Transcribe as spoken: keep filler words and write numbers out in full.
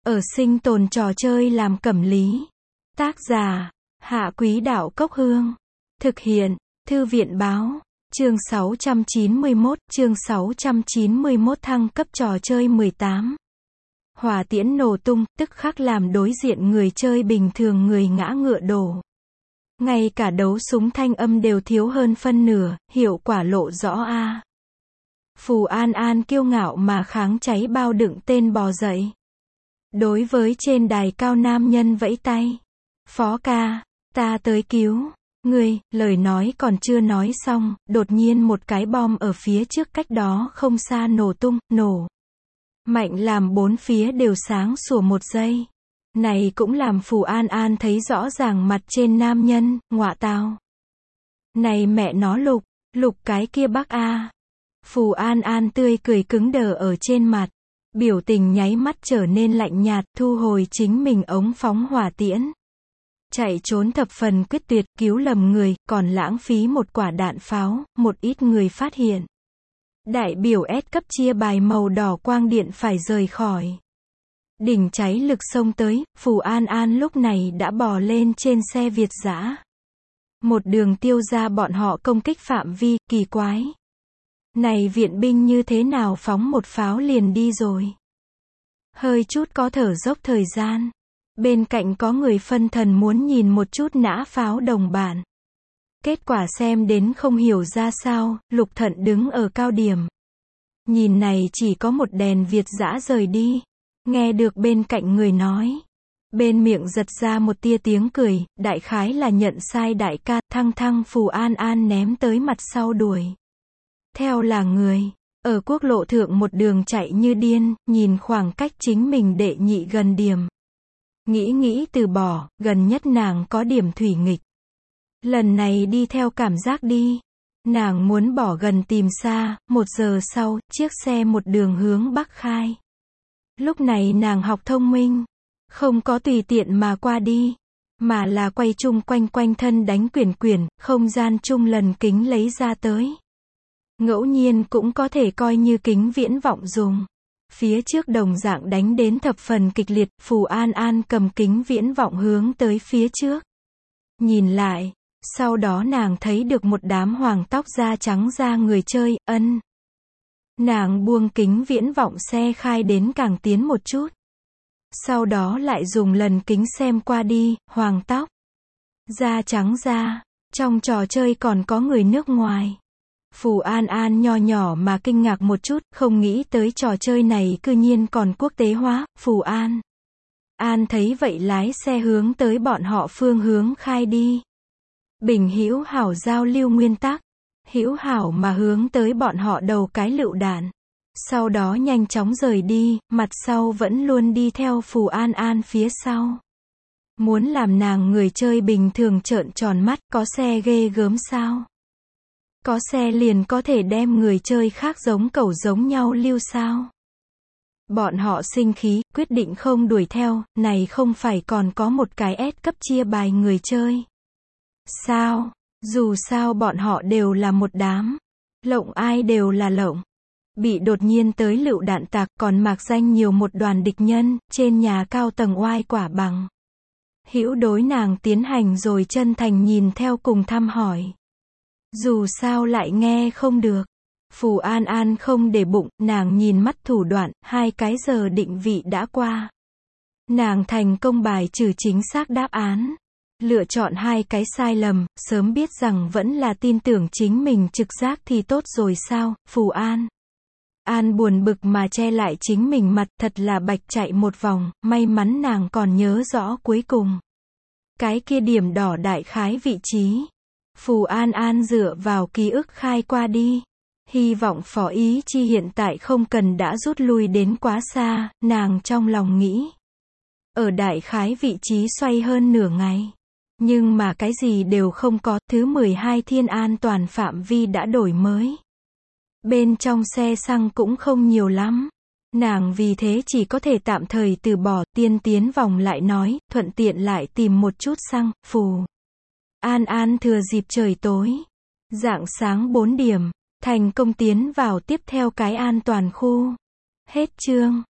Ở sinh tồn trò chơi làm cẩm lý. Tác giả, Hạ Quý Đạo Cốc Hương. Thực hiện, Thư viện Báo. Chương sáu trăm chín mươi mốt, chương sáu trăm chín mươi mốt thăng cấp trò chơi mười tám. Hỏa tiễn nổ tung, tức khắc làm đối diện người chơi bình thường người ngã ngựa đổ. Ngay cả đấu súng thanh âm đều thiếu hơn phân nửa, hiệu quả lộ rõ a. Phù An An kiêu ngạo mà kháng cháy bao đựng tên bò dậy. Đối với trên đài cao nam nhân vẫy tay. Phó ca, ta tới cứu. Ngươi, lời nói còn chưa nói xong, đột nhiên một cái bom ở phía trước cách đó không xa nổ tung, nổ. Mạnh làm bốn phía đều sáng sủa một giây. Này cũng làm Phù An An thấy rõ ràng mặt trên nam nhân, ngọa tao. Này mẹ nó lục, lục cái kia bác a. Phù An An tươi cười cứng đờ ở trên mặt. Biểu tình nháy mắt trở nên lạnh nhạt, thu hồi chính mình ống phóng hỏa tiễn. Chạy trốn thập phần quyết tuyệt, cứu lầm người, còn lãng phí một quả đạn pháo, một ít người phát hiện. Đại biểu S cấp chia bài màu đỏ quang điện phải rời khỏi. Đỉnh cháy lực xông tới, Phù An An lúc này đã bò lên trên xe Việt dã. Một đường tiêu ra bọn họ công kích phạm vi, kỳ quái. Này viện binh như thế nào phóng một pháo liền đi rồi. Hơi chút có thở dốc thời gian. Bên cạnh có người phân thần muốn nhìn một chút nã pháo đồng bạn. Kết quả xem đến không hiểu ra sao, Lục Thận đứng ở cao điểm. Nhìn này chỉ có một đèn Việt dã rời đi. Nghe được bên cạnh người nói. Bên miệng giật ra một tia tiếng cười, đại khái là nhận sai đại ca, thăng thăng Phù An An ném tới mặt sau đuổi. Theo là người, ở quốc lộ thượng một đường chạy như điên, nhìn khoảng cách chính mình đệ nhị gần điểm. Nghĩ nghĩ từ bỏ, gần nhất nàng có điểm thủy nghịch. Lần này đi theo cảm giác đi. Nàng muốn bỏ gần tìm xa, một giờ sau, chiếc xe một đường hướng Bắc khai. Lúc này nàng học thông minh, không có tùy tiện mà qua đi, mà là quay chung quanh quanh thân đánh quyển quyển, không gian chung lần kính lấy ra tới. Ngẫu nhiên cũng có thể coi như kính viễn vọng dùng. Phía trước đồng dạng đánh đến thập phần kịch liệt, Phù An An cầm kính viễn vọng hướng tới phía trước. Nhìn lại, sau đó nàng thấy được một đám hoàng tóc da trắng da người chơi, ân. Nàng buông kính viễn vọng xe khai đến càng tiến một chút. Sau đó lại dùng lần kính xem qua đi, hoàng tóc, da trắng da, trong trò chơi còn có người nước ngoài. Phù An An nho nhỏ mà kinh ngạc một chút, không nghĩ tới trò chơi này cư nhiên còn quốc tế hóa. Phù An An thấy vậy lái xe hướng tới bọn họ phương hướng khai đi. Bình hữu hảo giao lưu nguyên tắc, hữu hảo mà hướng tới bọn họ đầu cái lựu đạn. Sau đó nhanh chóng rời đi, mặt sau vẫn luôn đi theo Phù An An phía sau. Muốn làm nàng người chơi bình thường trợn tròn mắt, có xe ghê gớm sao? Có xe liền có thể đem người chơi khác giống cẩu giống nhau lưu sao? Bọn họ sinh khí, quyết định không đuổi theo, này không phải còn có một cái S cấp chia bài người chơi. Sao? Dù sao bọn họ đều là một đám. Lộng ai đều là lộng. Bị đột nhiên tới lựu đạn tạc còn mạc danh nhiều một đoàn địch nhân, trên nhà cao tầng oai quả bằng. Hữu đối nàng tiến hành rồi chân thành nhìn theo cùng thăm hỏi. Dù sao lại nghe không được. Phù An An không để bụng, nàng nhìn mắt thủ đoạn, hai cái giờ định vị đã qua. Nàng thành công bài trừ chính xác đáp án. Lựa chọn hai cái sai lầm, sớm biết rằng vẫn là tin tưởng chính mình trực giác thì tốt rồi sao, Phù An. An buồn bực mà che lại chính mình mặt, thật là bạch chạy một vòng, may mắn nàng còn nhớ rõ cuối cùng. Cái kia điểm đỏ đại khái vị trí. Phù An An dựa vào ký ức khai qua đi. Hy vọng Phó Ý Chi hiện tại không cần đã rút lui đến quá xa, nàng trong lòng nghĩ. Ở đại khái vị trí xoay hơn nửa ngày. Nhưng mà cái gì đều không có, thứ mười hai thiên an toàn phạm vi đã đổi mới. Bên trong xe xăng cũng không nhiều lắm. Nàng vì thế chỉ có thể tạm thời từ bỏ, tiên tiến vòng lại nói, thuận tiện lại tìm một chút xăng. Phù An An thừa dịp trời tối, rạng sáng bốn điểm, thành công tiến vào tiếp theo cái an toàn khu. Hết chương.